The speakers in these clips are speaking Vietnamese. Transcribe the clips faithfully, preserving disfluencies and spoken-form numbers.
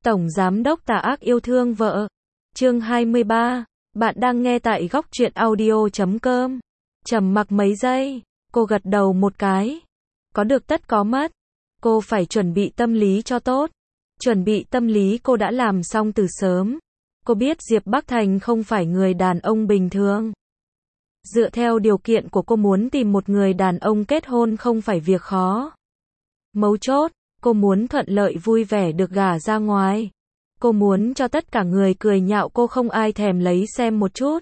Tổng Giám đốc tà ác yêu thương vợ. Chương hai mươi ba. Bạn đang nghe tại góc truyện audio chấm com. Trầm mặc mấy giây, cô gật đầu một cái. Có được tất có mất. Cô phải chuẩn bị tâm lý cho tốt. Chuẩn bị tâm lý cô đã làm xong từ sớm. Cô biết Diệp Bắc Thành không phải người đàn ông bình thường. Dựa theo điều kiện của cô, muốn tìm một người đàn ông kết hôn không phải việc khó. Mấu chốt, cô muốn thuận lợi vui vẻ được gả ra ngoài. Cô muốn cho tất cả người cười nhạo cô không ai thèm lấy xem một chút.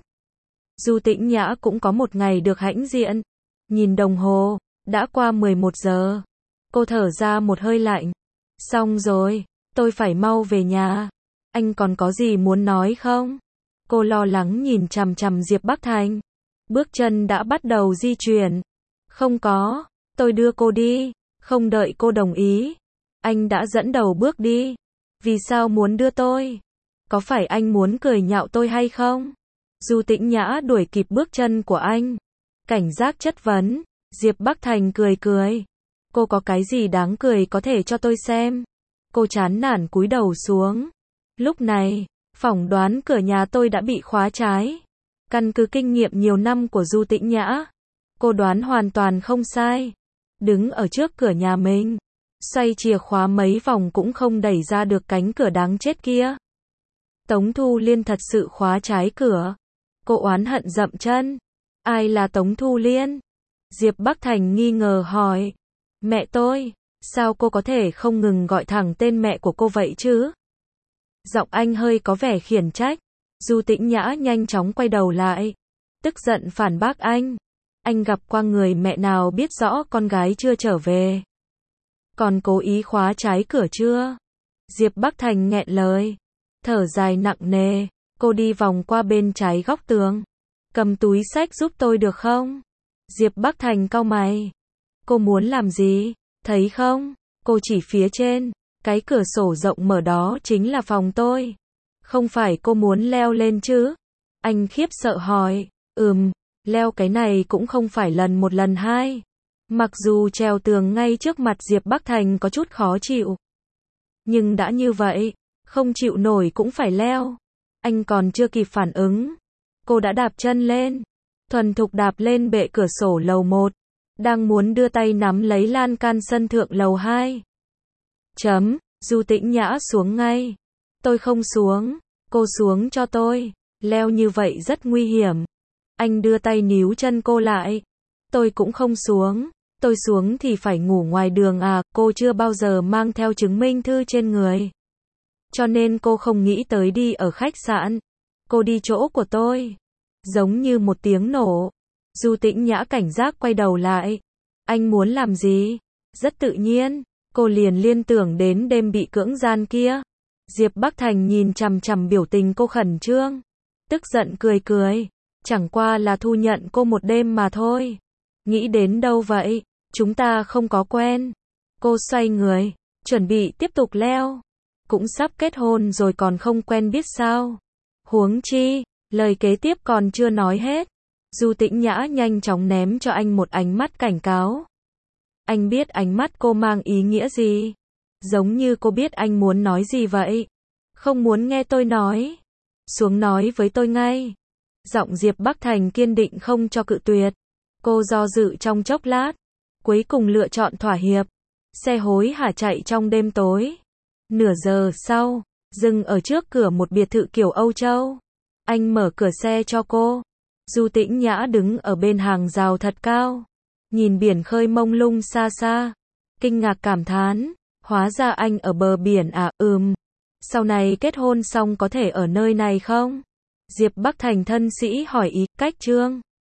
Du Tĩnh Nhã cũng có một ngày được hãnh diện. Nhìn đồng hồ, đã qua mười một giờ. Cô thở ra một hơi lạnh. Xong rồi, tôi phải mau về nhà. Anh còn có gì muốn nói không? Cô lo lắng nhìn chằm chằm Diệp Bắc Thành. Bước chân đã bắt đầu di chuyển. Không có, tôi đưa cô đi. Không đợi cô đồng ý, anh đã dẫn đầu bước đi. Vì sao muốn đưa tôi? Có phải anh muốn cười nhạo tôi hay không? Du Tĩnh Nhã đuổi kịp bước chân của anh. Cảnh giác chất vấn. Diệp Bắc Thành cười cười. Cô có cái gì đáng cười có thể cho tôi xem? Cô chán nản cúi đầu xuống. Lúc này, phỏng đoán cửa nhà tôi đã bị khóa trái. Căn cứ kinh nghiệm nhiều năm của Du Tĩnh Nhã, cô đoán hoàn toàn không sai. Đứng ở trước cửa nhà mình, xoay chìa khóa mấy vòng cũng không đẩy ra được cánh cửa đáng chết kia. Tống Thu Liên thật sự khóa trái cửa. Cô oán hận dậm chân. Ai là Tống Thu Liên? Diệp Bắc Thành nghi ngờ hỏi. Mẹ tôi. Sao cô có thể không ngừng gọi thẳng tên mẹ của cô vậy chứ? Giọng anh hơi có vẻ khiển trách. Du Tĩnh Nhã nhanh chóng quay đầu lại, tức giận phản bác anh. Anh gặp qua người mẹ nào biết rõ con gái chưa trở về? Còn cố ý khóa trái cửa chưa? Diệp Bắc Thành nghẹn lời, thở dài nặng nề. Cô đi vòng qua bên trái góc tường. Cầm túi xách giúp tôi được không? Diệp Bắc Thành cau mày. Cô muốn làm gì? Thấy không? Cô chỉ phía trên. Cái cửa sổ rộng mở đó chính là phòng tôi. Không phải cô muốn leo lên chứ? Anh khiếp sợ hỏi. Ừm, leo cái này cũng không phải lần một lần hai. Mặc dù trèo tường ngay trước mặt Diệp Bắc Thành có chút khó chịu. Nhưng đã như vậy, không chịu nổi cũng phải leo. Anh còn chưa kịp phản ứng. Cô đã đạp chân lên. Thuần thục đạp lên bệ cửa sổ lầu một. Đang muốn đưa tay nắm lấy lan can sân thượng lầu hai. Chấm, Du Tĩnh Nhã xuống ngay. Tôi không xuống, cô xuống cho tôi. Leo như vậy rất nguy hiểm. Anh đưa tay níu chân cô lại. Tôi cũng không xuống. Tôi xuống thì phải ngủ ngoài đường à? Cô chưa bao giờ mang theo chứng minh thư trên người, cho nên cô không nghĩ tới đi ở khách sạn. Cô đi chỗ của tôi. Giống như một tiếng nổ. Du Tĩnh Nhã cảnh giác quay đầu lại. Anh muốn làm gì? Rất tự nhiên, cô liền liên tưởng đến đêm bị cưỡng gian kia. Diệp Bắc Thành nhìn chằm chằm biểu tình cô khẩn trương, tức giận cười cười. Chẳng qua là thu nhận cô một đêm mà thôi. Nghĩ đến đâu vậy? Chúng ta không có quen. Cô xoay người, chuẩn bị tiếp tục leo. Cũng sắp kết hôn rồi còn không quen biết sao? Huống chi, lời kế tiếp còn chưa nói hết. Du Tĩnh Nhã nhanh chóng ném cho anh một ánh mắt cảnh cáo. Anh biết ánh mắt cô mang ý nghĩa gì? Giống như cô biết anh muốn nói gì vậy. Không muốn nghe tôi nói? Xuống nói với tôi ngay. Giọng Diệp Bắc Thành kiên định không cho cự tuyệt. Cô do dự trong chốc lát, cuối cùng lựa chọn thỏa hiệp. Xe hối hả chạy trong đêm tối. Nửa giờ sau, dừng ở trước cửa một biệt thự kiểu Âu Châu. Anh mở cửa xe cho cô. Du Tĩnh Nhã đứng ở bên hàng rào thật cao, nhìn biển khơi mông lung xa xa, kinh ngạc cảm thán. Hóa ra anh ở bờ biển à? Ừm. Sau này kết hôn xong có thể ở nơi này không? Diệp Bắc Thành thân sĩ hỏi ý. Cách Trương